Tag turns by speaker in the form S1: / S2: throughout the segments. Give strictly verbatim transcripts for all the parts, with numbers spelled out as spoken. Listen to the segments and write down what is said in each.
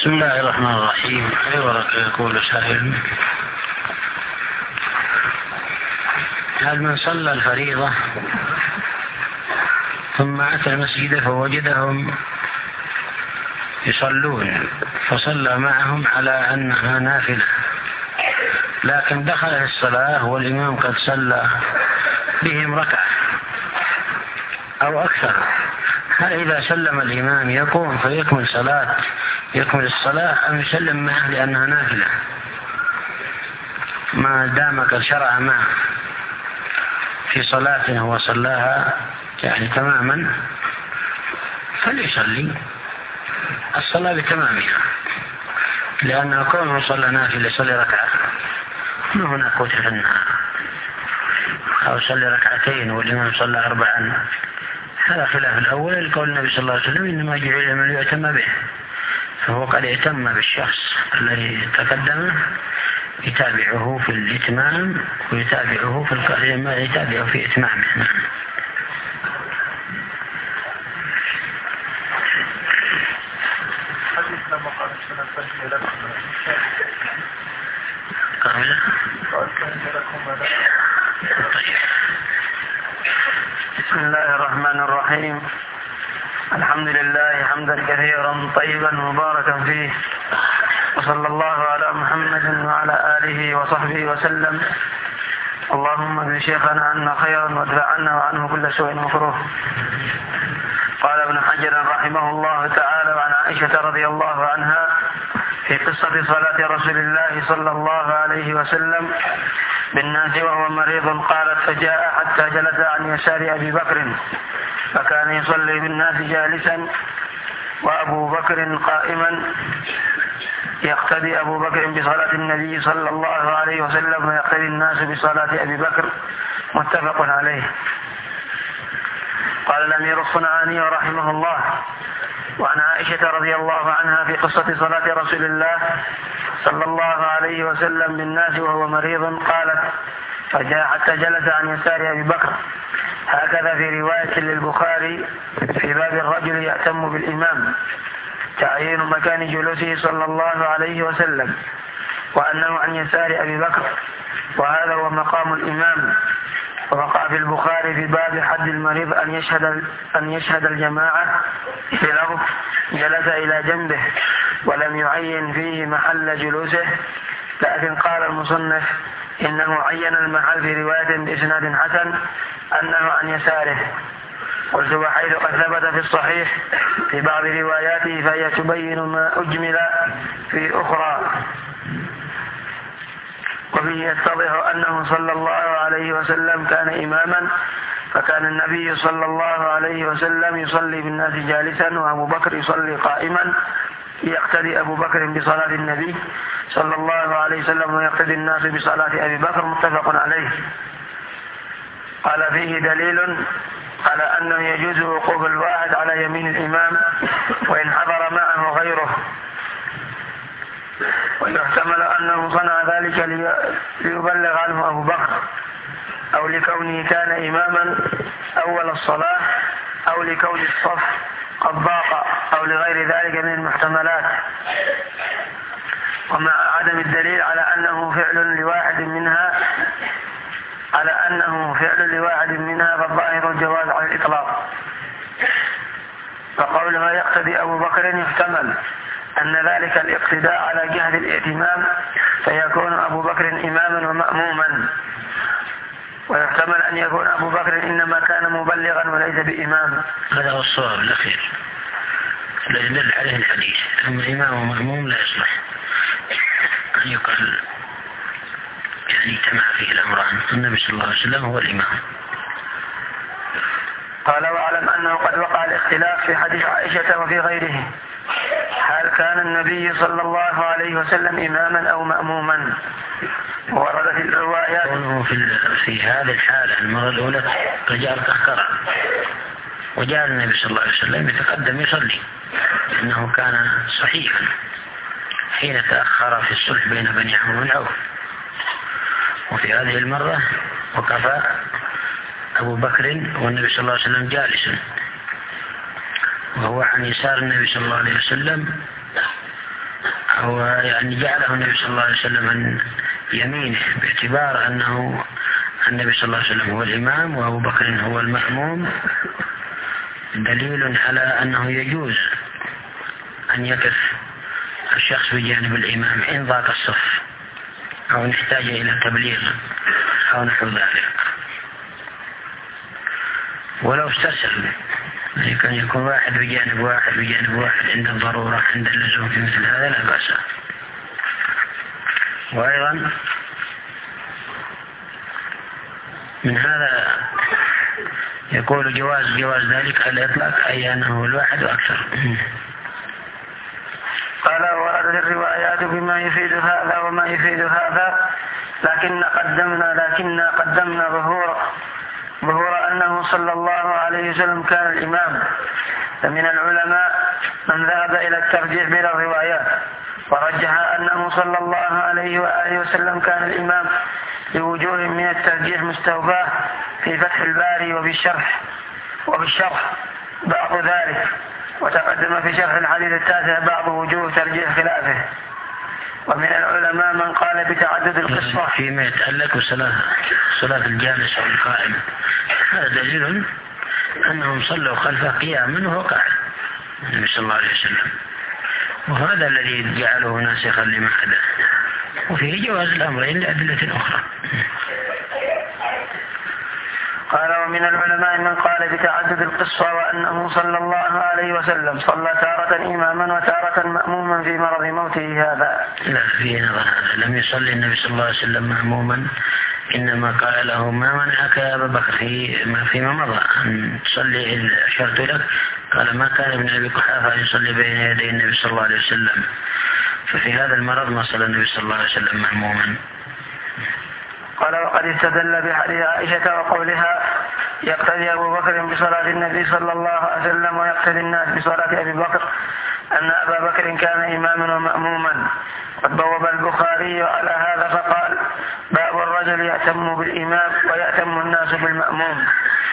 S1: بسم الله الرحمن الرحيم. يقول سائل: هل من صلى الفريضة ثم أتى المسجد فوجدهم يصلون فصلى معهم على أنها نافلة، لكن دخل في الصلاة والإمام قد صلى بهم ركعة أو أكثر، هل إذا سلم الإمام يقوم فيكمل صلاة يكمل الصلاة أم يسلم معه لأنها نافلة ما دام قد شرع معه في صلاته وصلاها يعني تماما؟ فليصلي الصلاة بتمامها، لأنه كونه صلى نافلة يصلي ركعة ما هناك وتر النهار، أو صلي ركعتين والإمام صلى أربعا، هذا خلاف الأول لقول النبي صلى الله عليه وسلم: إنما جعل من يؤتم به، فهو قد اهتم بالشخص الذي تقدمه يتابعه في الإتمام ويتابعه في القرية يتابعه في إتمامه.
S2: بسم الله الرحمن الرحيم. الحمد لله حمدا كثيرا طيبا مباركا فيه، وصلى الله على محمد وعلى آله وصحبه وسلم. اللهم اجز شيخنا عنا خيرا وادفع عنا وعنه كل سوء مكروه. قال ابن حجر رحمه الله تعالى: وعن عائشة رضي الله عنها في قصة صلاة رسول الله صلى الله عليه وسلم بالناس وهو مريض قالت: فجاء حتى جلس عن يسار أبي بكر فكان يصلي بالناس جالسا وأبو بكر قائما، يقتدي أبو بكر بصلاة النبي صلى الله عليه وسلم ويقتدي الناس بصلاة أبي بكر، متفق عليه. قال الأمير الصنعاني رحمه الله: وعن عائشة رضي الله عنها في قصة صلاة رسول الله صلى الله عليه وسلم بالناس وهو مريض قالت: فجاء حتى جلس عن يسار أبي بكر. هكذا في رواية للبخاري في باب الرجل يأتم بالإمام، تعيين مكان جلوسه صلى الله عليه وسلم، وأنه عن يسار أبي بكر، وهذا هو مقام الإمام. ووقع في البخاري في باب حد المريض أن يشهد أن يشهد الجماعة في لفظ جلس إلى جنبه، ولم يعين فيه محل جلوسه، لكن قال المصنف إنه عين المحل في رواية بإسناد حسن أنه عن يساره. قلت: وحيث قد ثبت في الصحيح في بعض رواياته فهي تبين ما أجمل في أخرى، وفيه يتضح أنه صلى الله عليه وسلم كان إماما، فكان النبي صلى الله عليه وسلم يصلي بالناس جالسا وأبو بكر يصلي قائما، يقتدي أبو بكر بصلاة النبي صلى الله عليه وسلم ويقتدي الناس بصلاة أبي بكر، متفق عليه. قال: فيه دليل على أنه يجوز وقوف الواحد على يمين الإمام وإن حضر معه غيره، ويحتمل أنه صنع ذلك ليبلغ عنه أبو بكر، أو لكونه كان إماما أول الصلاة، أو لكون الصف قد ضاق، أو لغير ذلك من المحتملات، ومع عدم الدليل على أنه فعل لواحد منها على أنه فعل لواحد منها فالظاهر الجواز على الإطلاق. فقولها يقتدي أبو بكر يحتمل أن ذلك الاقتداء على جهة الائتمام، فيكون أبو بكر إماما ومأموما، ويحتمل أن يكون أبو بكر إنما كان مبلغا وليس بإمام.
S1: هذا هو الصواب الأخير الذي دل عليه الحديث، أما الإمام ومأموم لا يصلح أن يقال يعني اجتمع فيه الأمران، النبي صلى الله عليه وسلم هو الإمام.
S2: قال: واعلم أنه قد وقع الاختلاف في حديث عائشة وفي غيره، هل كان النبي صلى الله عليه وسلم إماما أو مأموما؟ وردت الروايات
S1: في, في هذه الحالة المرة الأولى رجال تأخر، وجاء النبي صلى الله عليه وسلم يتقدم يصلي، لأنه كان صحيحا حين تأخر في الصلح بين بني عمرو بن عوف. وفي هذه المرة وقف أبو بكر والنبي صلى الله عليه وسلم جالس، وهو عن يسار النبي صلى الله عليه وسلم أو يعني جعله النبي صلى الله عليه وسلم عن يمينه باعتبار أنه النبي صلى الله عليه وسلم هو الإمام وأبو بكر هو المأموم، دليل على أنه يجوز أن يقف الشخص بجانب الإمام إن ضاق الصف أو نحتاج إلى تبليغ أو نحو ذلك، ولو استسلم يعني كان يكون واحد بجانب واحد بجانب واحد عند الضرورة عند اللزوم في مثل هذا لا بأس. وأيضا من هذا يقول جواز جواز ذلك على الإطلاق، أي أنه الواحد وأكثر.
S2: قال وردت الروايات بما يفيد هذا وما يفيد هذا، لكن قدمنا لكن قدمنا ظهور ظهور أنه صلى الله عليه وسلم كان الإمام. فمن العلماء من ذهب إلى الترجيح بين الروايات ورجح أنه صلى الله عليه وآله وسلم كان الإمام بوجوه من الترجيح مستوفاه في فتح الباري وبالشرح وبالشرح بعض ذلك، وتقدم في شرح الحديث التاسع بعض وجوه ترجيح خلافه. ومن العلماء من قال بتعدد القصة
S1: فيما يتعلق بصلاة صلاة الجالس أو القائم، هذا دليل أنهم صلوا خلفه قياما وهو قاعد النبي صلى الله عليه وسلم، وهذا الذي جعله ناسخا لما حدث، وفيه جواز الأمرين لأدلة أخرى.
S2: قال ومن العلماء من قال بتعدد القصة وأنه صلى الله عليه وسلم صلى تارة إماما وتارة مأموما في مرض موته هذا.
S1: لا فيه نظر، هذا لم يصلي النبي صلى الله عليه وسلم مأموما، إنما قال له ما منعك يا أبا بكر فيما مضى أن تصلي أشرت لك، قال ما كان ابن أبي قحافة يصلي بين يدي النبي صلى الله عليه وسلم، ففي هذا المرض ما صلى النبي صلى الله عليه وسلم مأموما.
S2: قال وقد استدل بحديث عائشة وقولها يقتدي أبو بكر بصلاة النبي صلى الله عليه وسلم ويقتدي الناس بصلاة أبي بكر أن أبا بكر كان إماما ومأموما. قد بوب البخاري على هذا فقال باب الرجل يأتم بالإمام ويأتم الناس بالمأموم.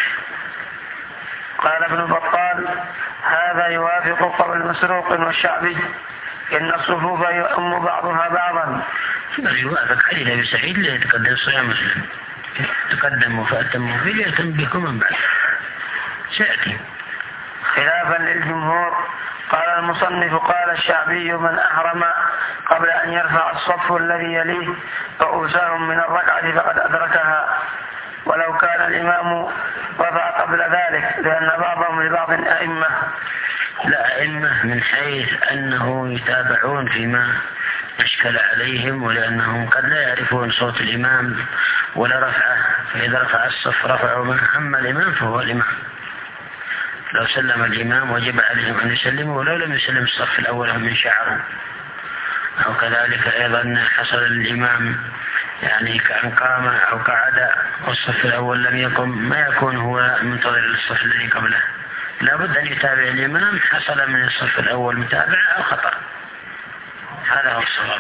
S2: قال ابن بطال هذا يوافق قول مسروق والشعبي إن الصفوف يؤم بعضها بعضا.
S1: يوافق حديث أبي سعيد لا يتقدم صيام مسلم تقدموا فأتموا فيه ليتم بكم من بعد سيأتي.
S2: خلافا للجمهور قال المصنف قال الشعبي من أحرم قبل أن يرفع الصف الذي يليه رؤوسهم من الركعة فقد أدركها، ولو كان الإمام رفع قبل ذلك، لأن بعضهم لبعض أئمة.
S1: لا أئمة من حيث أنه يتابعون فيما أشكل عليهم، ولأنهم قد لا يعرفون صوت الإمام ولا رفعه، فإذا رفع الصف رفعوا من أما الإمام فهو الإمام. لو سلم الإمام وجب عليهم أن يسلموا، ولو لم يسلم الصف الأول من شعره. أو كذلك أيضا حصل الإمام يعني كأن قام أو قعد والصف الأول لم يقم، ما يكون هو منتظر للصف الذي قبله، لابد أن يتابع الإمام حصل من الصف الأول متابعة أو خطأ، هذا هو الصواب.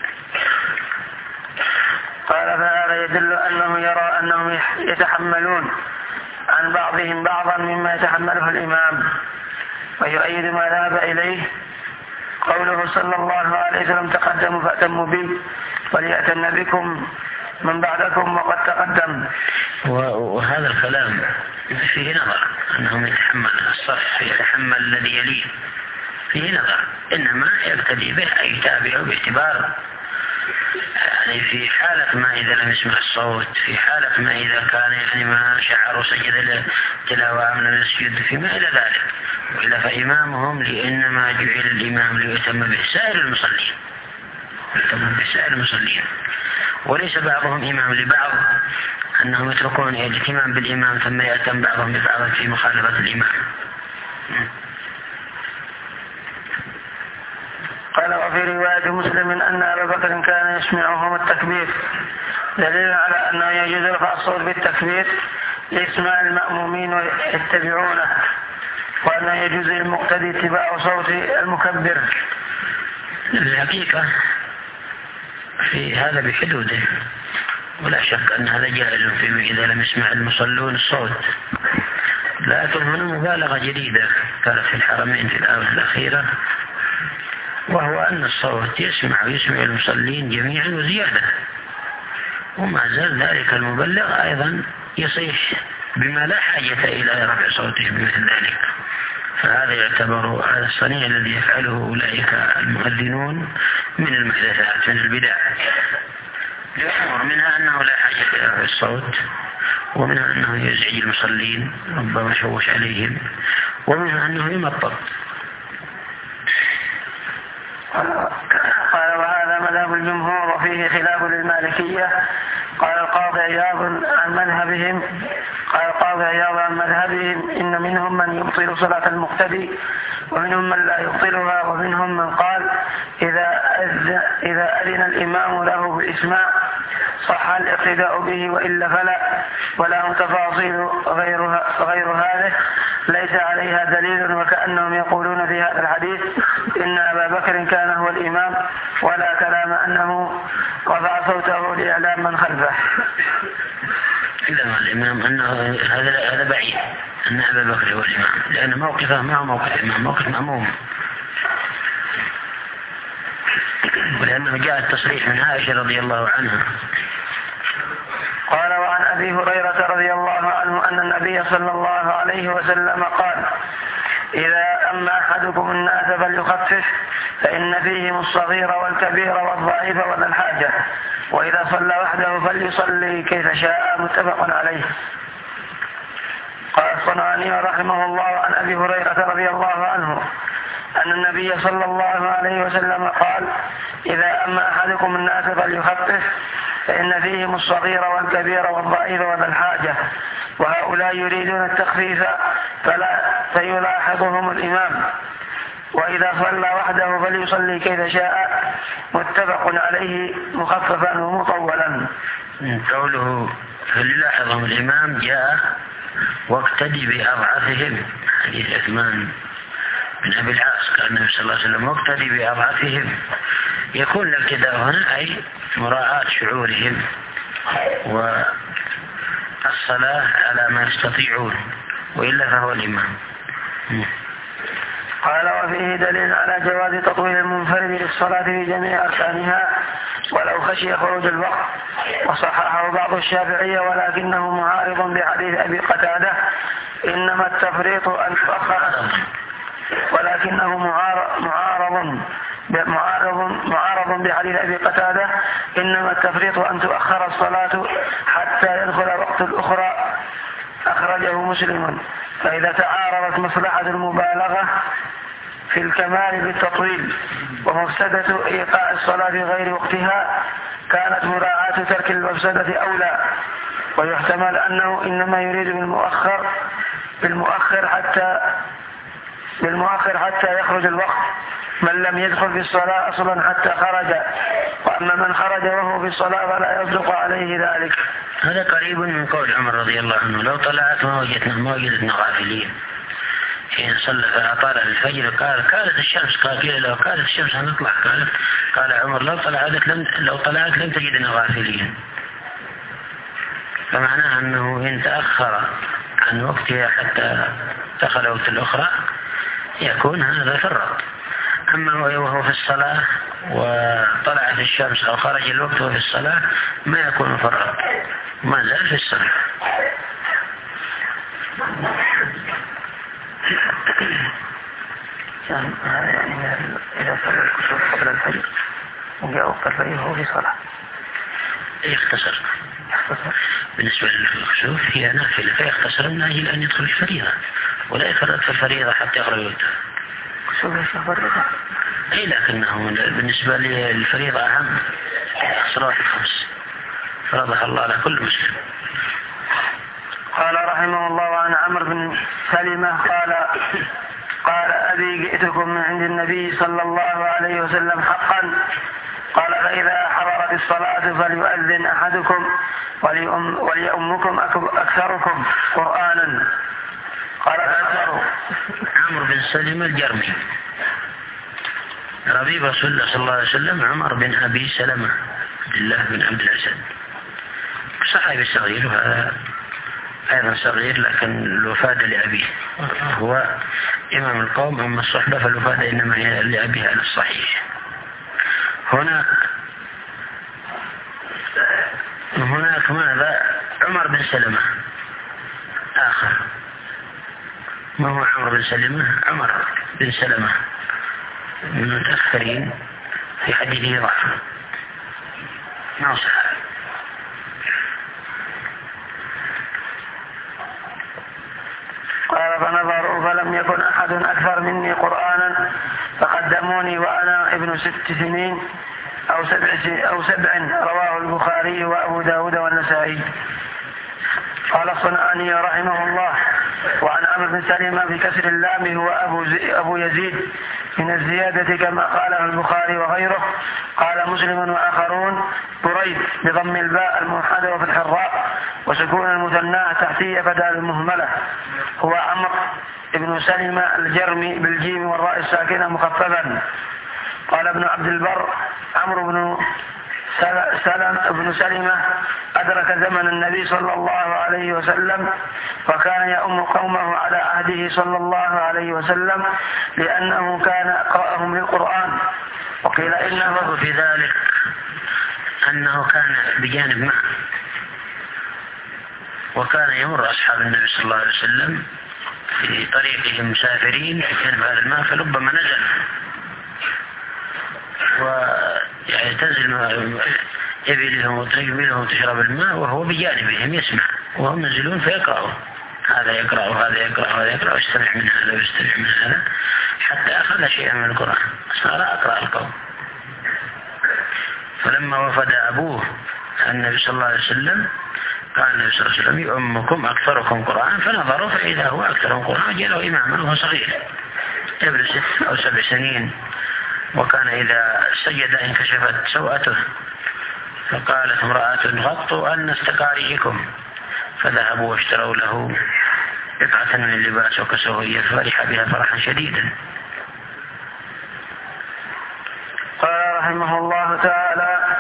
S2: قال فهذا يدل أنه يرى أنهم يتحملون عن بعضهم بعضا مما يتحمله الإمام، ويؤيد ما ذهب إليه قوله صلى الله عليه وسلم تقدموا فأتموا بي وليأتن بكم من بعدكم وقد تقدم.
S1: وهذا الكلام فيه نظر أنهم يتحمل الصف يتحمل الذي يليه، فيه نظر، إنما يبتدي به أي يتابعه باعتبار يعني في حالة ما إذا لم يسمع الصوت، في حالة ما إذا كان يعني ما شعر وسجد لتلاوة من السجود فيما إلى ذلك. وإلا فإمامهم لإنما جعل الإمام ليؤتم به سائر المصلين، يؤتم به سائر المصلين، وليس بعضهم إمام لبعض أنهم يتركون الاهتمام بالإمام ثم يأتم بعضهم ببعض في مخالفة الإمام.
S2: قال وفي رواية مسلم أن أبا بكر كان يسمعهم التكبير، دليل على أنه يجوز رفع الصوت بالتكبير لإسماع المأمومين ويتبعونه، وأنه يجوز للمقتدي اتباع صوت المكبر.
S1: الحقيقة في هذا بحدوده، ولا شك أن هذا جائز فيما إذا لم يسمع المصلون الصوت، لكن هنا مبالغة جديدة كانت في الحرمين في الآونة الأخيرة وهو أن الصوت يسمع ويسمع المصلين جميعا وزيادة، وما زال ذلك المبلغ أيضا يصيح بما لا حاجة إلى رفع صوته بمثل ذلك. فهذا يعتبر هذا الصنيع الذي يفعله أولئك المؤذنون من المحدثات من البدع، لأمر منها أنه لا حاجة إلى رفع الصوت، ومنها أنه يزعج المصلين ربما شوش عليهم، ومنها أنه يمطط.
S2: قال وهذا مذهب الجمهور وفيه خلاف للمالكية. قال القاضي عياض عن مذهبهم قال القاضي عياض عن مذهبهم إن منهم من يبطل صلاة المقتدي ومنهم من لا يبطلها، ومنهم من قال إذا إذا أذن الإمام له بالإسماع صح الاقتداء به وإلا فلا، وله تفاصيل غيرها غير هذه ليس عليها دليل، وكأنهم يقولون في هذا الحديث إن أبا بكر كان هو الإمام، ولا كلام أنه رفع صوته لإعلام من خلفه.
S1: إلا الإمام أنه هذا هذا بعيد أن أبا بكر هو الإمام، لأن موقفه ما هو موقف إمام، موقف مأموم، ولأنه جاء التصريح من عائشة رضي الله عنها.
S2: قال وعن أبي هريرة رضي الله عنه أن النبي صلى الله عليه وسلم قال إذا أما أحدكم الناس فليخفف فإن فيهم الصغير والكبير والضعيف وذا الحاجة، وإذا صلى وحده فليصلي كيف شاء. متفق عليه. قال الصنعاني رحمه الله عن أبي هريرة رضي الله عنه أن النبي صلى الله عليه وسلم قال إذا أما أحدكم الناس فليخفف فإن فيهم الصغير والكبير والضعيف وذا الحاجة، وهؤلاء يريدون التخفيف فلا فيلاحظهم الإمام، وإذا صلى وحده فليصلي كيف شاء. متفق عليه مخففا ومطولا.
S1: قوله فليلاحظهم الإمام جاء واقتدي بأضعافهم، حديث عثمان بن أبي العاص قال النبي صلى الله عليه وسلم واقتدي بأضعافهم، يكون الاقتداء هنا أي مراعاة شعورهم والصلاة على ما يستطيعون، وإلا فهو الإمام.
S2: قال وفيه دليل على جواز تطويل المنفرد للصلاة في جميع أركانها ولو خشي خروج الوقت، وصححه بعض الشافعية ولكنه معارض بحديث أبي قتادة إنما التفريط أن تؤخر، ولكنه معارض معارض معارض بحديث أبي قتادة إنما التفريط أن تؤخر الصلاة حتى يدخل وقت الأخرى، أخرجه مسلم. فإذا تعارضت مصلحة المبالغة في الكمال بالتطويل ومفسدة إيقاع الصلاة في غير وقتها كانت مراعاة ترك المفسدة أولى، ويحتمل أنه إنما يريد بالمؤخر بالمؤخر حتى بالمؤخر حتى يخرج الوقت من لم يدخل في الصلاة أصلا حتى خرج، وأما من خرج وهو في الصلاة فلا يصدق عليه ذلك.
S1: هذا قريب من قول عمر رضي الله عنه لو طلعت ما وجدنا ما وجدنا غافلين، حين صلى فأطال الفجر قال كانت الشمس، قال لو كانت الشمس هنطلع، قال قال عمر لو طلعت لم لو طلعت لم تجدنا غافلين، فمعناه أنه إن تأخر عن وقتها حتى دخل وقت الأخرى يكون هذا فرط. أما وهو في الصلاة وطلعت الشمس أو خرج الوقت وهو في الصلاة ما يكون فرط، ما زال في الصلاة.
S2: يعني إذا صلى الكسوف قبل الفجر وجاء وقت الفجر وهو في صلاة
S1: يختصر. بالنسبة للكسوف هي نافلة فيختصر من أجل أن يدخل الفريضة ولا يفرط في الفريضة حتى يخرج وقتها.
S2: كسوف يا شيخ فريضة؟
S1: أي لكنه بالنسبة للفريضة أهم، الصلوات الخمس فرضها الله على كل مسلم.
S2: قال رحمه الله عن عمرو بن سلمة قال قال أبي جئتكم من عند النبي صلى الله عليه وسلم حقا، قال فإذا حضرت الصلاة فليؤذن أحدكم وليؤم وليؤمكم أكثركم قرآنا. قال
S1: عمرو بن سلمة الجرمي ربيب رسول الله صلى الله عليه وسلم عمر بن أبي سلمة عبد الله بن عبد الأسد، صحابي صغير، وهذا أيضا صغير لكن الوفادة لأبيه، هو إمام القوم، أما الصحبة فالوفادة إنما هي لأبيه على الصحيح. هنا هناك ماذا؟ عمر بن سلمة آخر، ما هو عمرو بن سلمة؟ عمر بن سلمة من المتأخرين في حديثه ضعف، ما صح.
S2: قال فنظروا فلم يكن أحد أكثر مني قرآنا فقدموني وأنا ابن ست سنين أو سبع, أو سبع رواه البخاري وأبو داود والنسائي. قال الصنعاني رحمه الله: وعن عمرو بن سلمة بكسر اللام هو أبو, أبو يزيد من الزيادة كما قاله البخاري وغيره. قال مسلم وآخرون بريد بضم الباء الموحدة وفتح الراء وسكون المثنى تحتية بدال المهملة، هو عمرو بن سلمة الجرمي بالجيم والراء الساكنة مخففا. قال ابن عبد البر: عمرو بن سلم بن سلمة أدرك زمن النبي صلى الله عليه وسلم وكان يؤم قومه على عهده صلى الله عليه وسلم لأنه كان أقرأهم للقرآن. وقيل إنه
S1: في ذلك أنه كان بجانب معه، وكان يمر أصحاب النبي صلى الله عليه وسلم في طريقهم مسافرين في جانب هذا الماء، فلبما نزل ويعني تنزل إبلهم وتجملهم تشرب الماء وهو بجانبهم يسمع، وهم ينزلون فيقرأوا، هذا يقرأ وهذا يقرأ وهذا يقرأ ويستمع من هذا ويستمع من هذا حتى أخذ شيئا من القرآن صار أقرأ القوم. فلما وفد أبوه النبي صلى الله عليه وسلم قال النبي صلى الله عليه وسلم: يؤمكم أكثركم قرآن، فنظروا فإذا هو أكثرهم قرآن جاءوا إماما وهو صغير ابن ست أو سبع سنين، وكان إذا سجد انكشفت سوءته، فقالت امرأة: غطوا أن استقارئكم، فذهبوا واشتروا له قطعة من اللباس وكسوه إياه، فرح بها فرحا شديدا.
S2: قال رحمه الله تعالى: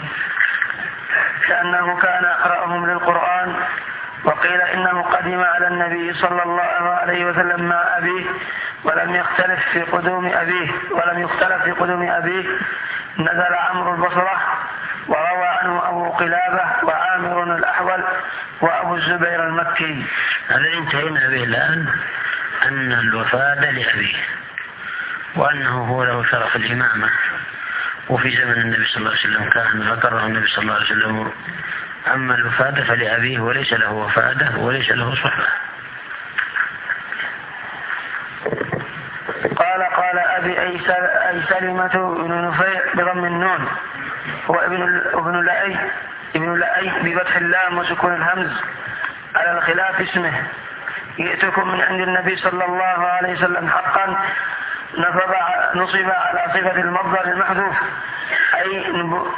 S2: لأنه كان أقرأهم للقرآن. وقيل إنه قدم على النبي صلى الله عليه وسلم مع أبيه ولم يختلف في قدوم أبيه ولم يختلف في قدوم أبيه نزل عمرو البصرة، وروى عنه أبو قلابة وعامر الأحول وأبو الزبير المكي.
S1: هذا انتهينا به الآن أن الوفادة لأبيه، وأنه هو له شرف الإمامة، وفي زمن النبي صلى الله عليه وسلم كان أقره النبي صلى الله عليه وسلم. أما الوفادة فلأبيه وليس له وفادة وليس له صحبة.
S2: قال قال أبي أي سلمة بن نفيع بضم النون، هو ابن ابن لأي ابن لأي بفتح اللام وسكون الهمز على الخلاف اسمه. جئتكم من عند النبي صلى الله عليه وسلم حقا نصب على صفة المصدر المحذوف أي نبو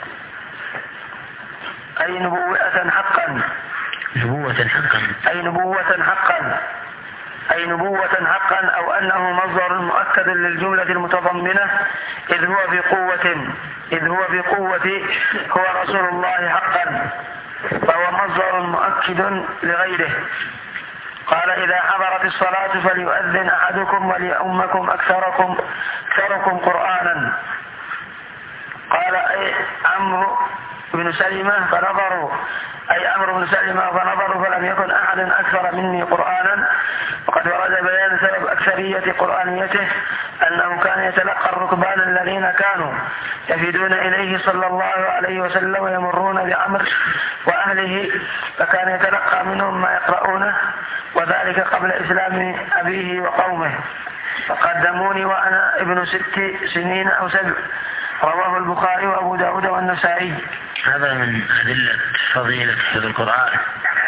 S2: أي نبوة حقا
S1: نبوة حقا
S2: أي نبوة حقا أي نبوة حقا أو أنه مصدر مؤكد للجملة المتضمنة إذ هو في قوة إذ هو في قوة هو رسول الله حقا، فهو مصدر مؤكد لغيره. قال: إذا حضرت الصلاة فليؤذن أحدكم وليؤمكم أكثركم أكثركم قرآنا. قال: أي عمرو بن سلمة فنظروا أي عمرو بن سلمة فنظروا فلم يكن أحد أكثر مني قرآنا. وقد ورد بيان سبب أكثرية قرآنيته أنه كان يتلقى الركبان الذين كانوا يفدون إليه صلى الله عليه وسلم ويمرون بعمر وأهله، فكان يتلقى منهم ما يقرؤونه، وذلك قبل إسلام أبيه وقومه. فقدموني وأنا ابن ست سنين أو سبع، رواه البخاري وأبو داود والنسائي.
S1: هذا من أدلة فضيلة حفظ القرآن،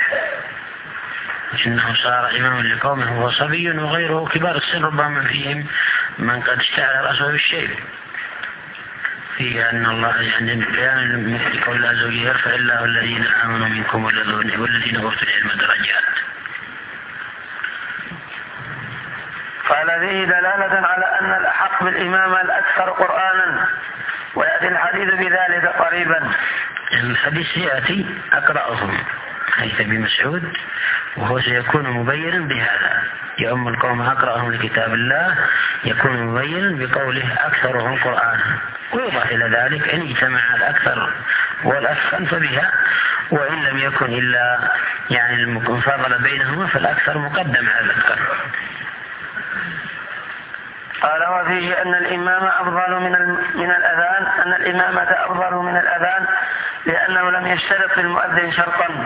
S1: إنه صار إماما لقومه وهو صبي وغيره كبار السن، ربما فيهم من قد اشتعل رأسه بالشيب، في أن الله يعني بيان مثل قول الله عز وجل: يرفع الله الذين آمنوا منكم والذين أوتوا العلم درجات.
S2: قال: فيه دلالة على أن الأحق بالإمامة الأكثر قرآنا، ويأتي الحديث بذلك قريبا.
S1: الحديث يأتي أقرأهم حديث ابن مسعود، وهو سيكون مبينا بهذا: يؤم القوم أقرأهم لكتاب الله، يكون مبينا بقوله أكثرهم قرآنا. ويضاف إلى ذلك إن اجتمع الأكثر والأكثر فبها، وإن لم يكن إلا يعني المفاضلة بينهما فالأكثر مقدم على الأكثر.
S2: قال: وفيه أن الإمام أفضل من من الأذان، أن الإمامة أفضل من الأذان لأنه لم يشترط في المؤذن شرطا.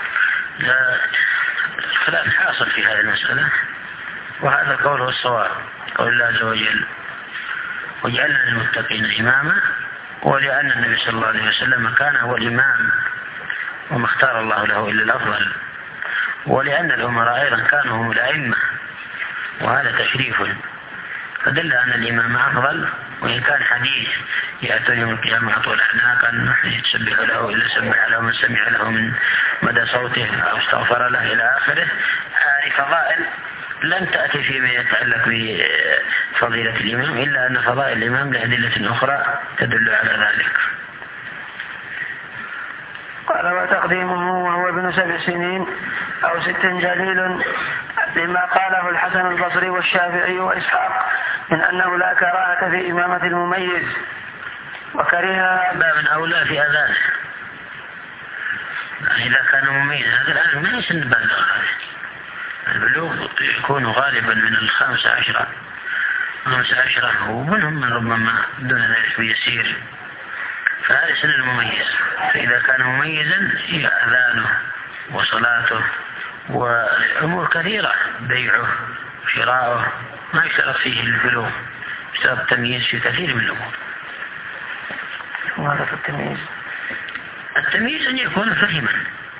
S1: خلاف حاصل في هذه المسألة، وهذا القول هو الصواب، قول الله عز وجل: وجعلنا للمتقين إماما، ولأن النبي صلى الله عليه وسلم كان هو الإمام وما اختار الله له إلا الأفضل، ولأن الأمراء أيضا كانوا هم الأئمة، وهذا تشريف، فدل أن الإمام أفضل. وإن كان حديث يأتون يوم القيامة أطول أعناقا يتسبح له إلا سبح له من سمع له من مدى صوته أو استغفر له إلى آخره، هذه فضائل لم تأتي فيما يتعلق بفضيلة الإمام، إلا أن فضائل الإمام لأدلة أخرى تدل على ذلك.
S2: قال: وتقديمه وهو ابن سبع سنين أو ست جليل لما قاله الحسن البصري والشافعي وإسحاق من أنه لا كراهة في إمامة المميز، وكرهها
S1: باب أولى في أذانه إذا كان مميزا. هذا الآن ما يسن بلغ، البلوغ يكون غالبا من الخامسة عشرة خمسة عشرة، ومنهم من ربما دون ذلك بيسير، فهذا سن المميز. فإذا كان مميزا هي أذانه وصلاته وأمور كثيرة، بيعه شراءه، ما يشترط فيه البلوغ، يشترط التمييز في كثير من الأمور.
S2: ماذا التمييز؟
S1: التمييز أن يكون فهما،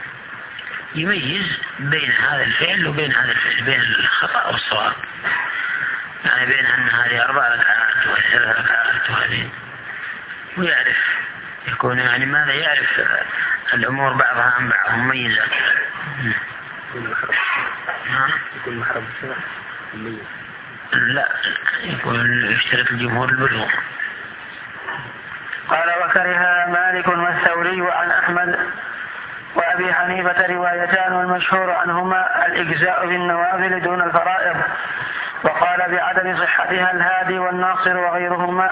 S1: يميز بين هذا الفعل وبين هذا الفعل، بين الخطأ والصواب، يعني بين أن هذه أربع ركعات وهذه ثلاث ركعات وهذه، ويعرف يكون يعني ماذا يعرف الأمور بعضها عن بعض، مميزة.
S3: يكون محرم يكون محرم السنة مميز.
S1: لا، يكون يشترط الجمهور البلوغ.
S2: قال: وكره مالك والثوري وعن أحمد وأبي حنيفة روايتان، والمشهور عنهما الإجزاء بالنوافل دون الفرائض، وقال بعدم صحتها الهادي والناصر وغيرهما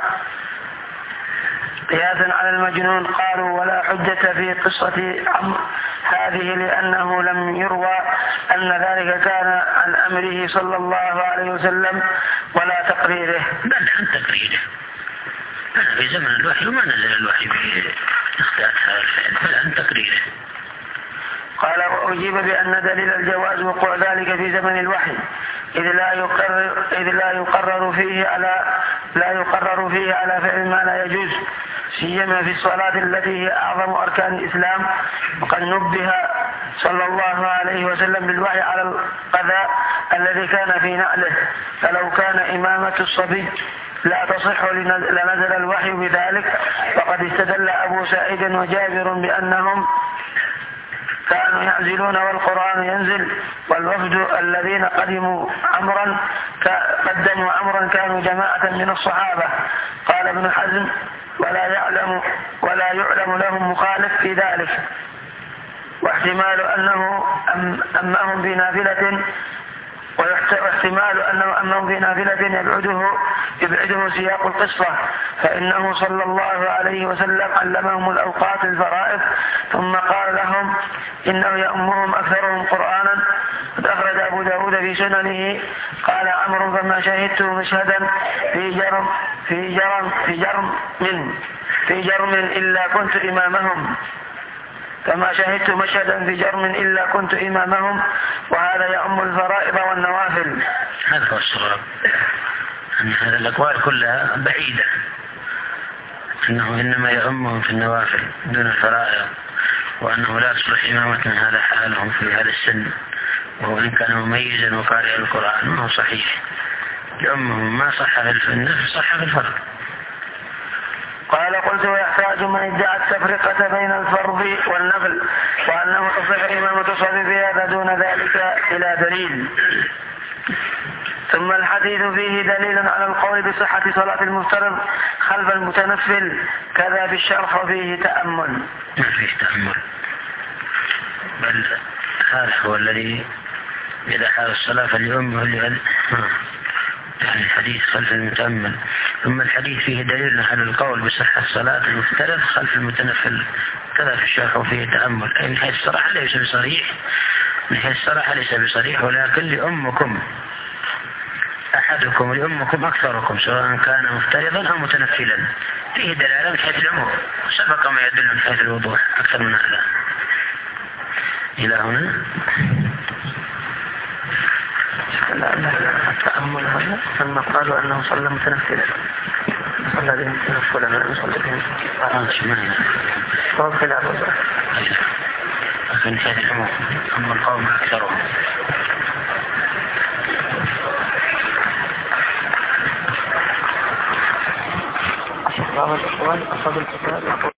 S2: قياسا على المجنون. قالوا: ولا حجة في قصة هذه لأنه لم يروى أن ذلك كان عن أمره صلى الله عليه وسلم ولا تقريره،
S1: بل عن تقريره. أنا في زمن الوحي وما نزل الوحي بإخطاء هذا الفعل، بل عن تقريره.
S2: قال: وأجيب بأن دليل الجواز وقوع ذلك في زمن الوحي، إذ لا يقرر إذ لا يقرر فيه على لا يقرر فيه على فعل ما لا يجوز، سيما في الصلاة التي هي أعظم أركان الإسلام، وقد نبه صلى الله عليه وسلم بالوحي على القضاء الذي كان في نعله، فلو كان إمامة الصبي لا تصح لنزل الوحي بذلك. وقد استدل أبو سعيد وجابر بأنهم كانوا يعزلون والقرآن ينزل، والوفد الذين قدموا عمرا قدموا عمرا كانوا جماعة من الصحابة. قال ابن حزم: ولا يعلم ولا يعلم لهم مخالف في ذلك، واحتمال أنه أمهم بنافلة واحتمال أنه أمهم بنافلة يبعده يبعده سياق القصة، فإنه صلى الله عليه وسلم علمهم الأوقات الفرائض ثم قال لهم إنه يأمهم أكثرهم قرآنا. قد أخرج أبو داود في سننه قال عمرو: فما شهدت مشهدا في جرم في جرم في جرم من في جرم إلا كنت إمامهم كما شهدت مشهدا في جرم إلا كنت إمامهم، وهذا يأم الفرائض والنوافل.
S1: هذا هو الصواب، أن هذه الأقوال كلها بعيدة، أنه إنما يأمهم في النوافل دون الفرائض، وأنه لا تصلح إمامة هذا حالهم في هذا السن، وهو إن كان مميزا وقارئ القرآن ما هو صحيح، يأمهم ما صح في النفس صح في الفرض.
S2: قال: قلت: ويحتاج من ادعى التفرقة بين الفرض والنفل وأنه تصح إمامة الصبي في هذا دون ذلك إلى دليل. ثم الحديث فيه دليل على القول بصحة صلاة المفترض خلف المتنفل، كذا بالشرح وفيه تأمل.
S1: ما فيه تأمل، بل هذا هو الذي إذا حال الصلاة فليؤمه اللي يعني الحديث خلف المتأمل. ثم الحديث فيه دليل على القول بصحة الصلاة المفترض خلف المتنفل، كذا في الشرح وفيه تأمل. أي من حيث الصراحة ليس بصريح، من حيث الصراحة ليس بصريح، ولكن لأمكم أحدكم لأمكم أكثركم سواء كان مفترضا أو متنفلا، فيه دلالة من حيث العموم، سبق ما يدل من حيث الوضوح أكثر من هذا. إلى هنا
S2: التأمل هذا لما قالوا أنه صلى متنفلا، صلى بهم تنفلا لم يصلي بهم صواب خلاف
S1: من حيث العموم، أما القوم أكثرهم.
S2: بعض الإخوان أصاب الفتاة